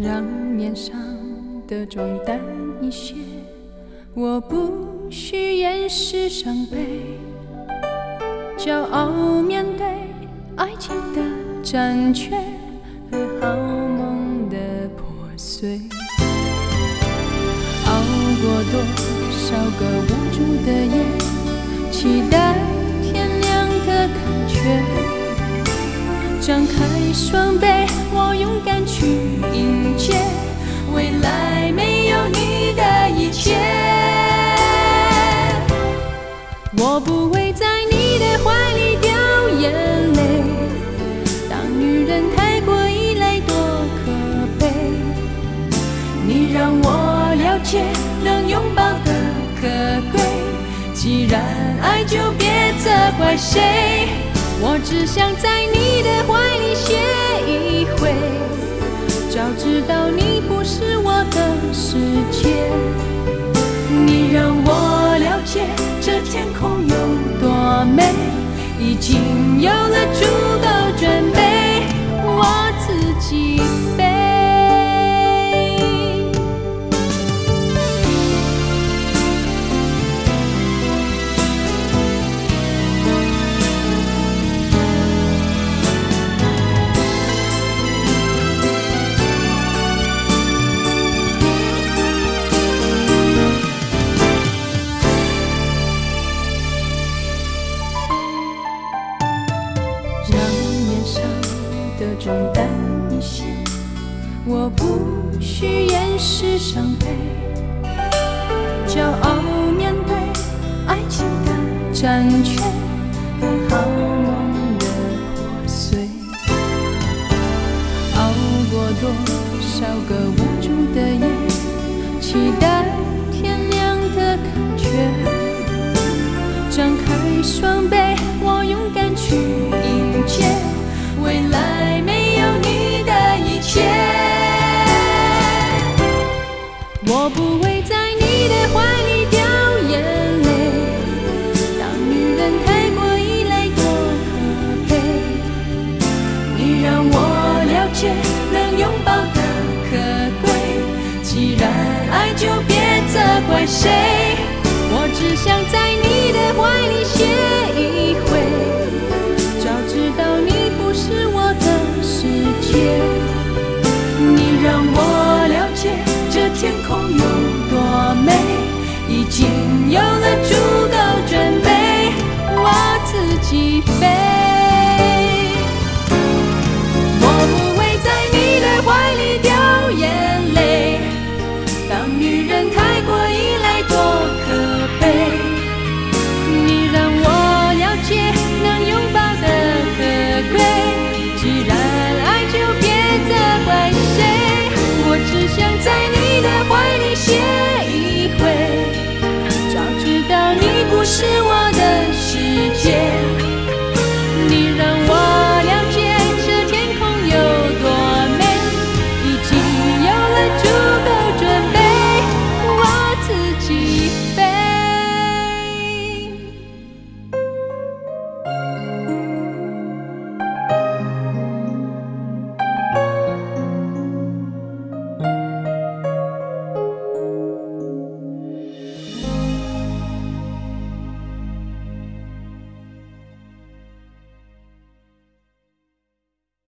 让面上的妆淡一些，我不需掩饰伤悲，骄傲面对爱情的残缺和好梦的破碎，熬过多少个无助的夜，期待天亮的感觉，张开双臂，我勇敢去迎接未来没有你的一切。我不会在你的怀里掉眼泪，当女人太过依赖多可悲，你让我了解能拥抱的可贵，既然爱就别责怪谁，我只想在你的怀里歇一回，早知道你不是我的世界，你让我了解这天空有多美，已经有了足够准备，我自己飞。的重担一些，我不需掩饰伤悲，骄傲面对爱情的残缺和好梦的破碎，熬过多少个无助的夜，期待天亮的感觉，张开双臂，我勇敢去迎接未来没有你的一切，我不会在你的怀里掉眼泪，当女人太过依赖多可悲，你让我了解能拥抱的可贵，既然爱就别责怪谁，我只想在你的怀里歇一回，早知道你不是我的世界，你让我了解这天空有多美，已经有了足够准备，我自己飞。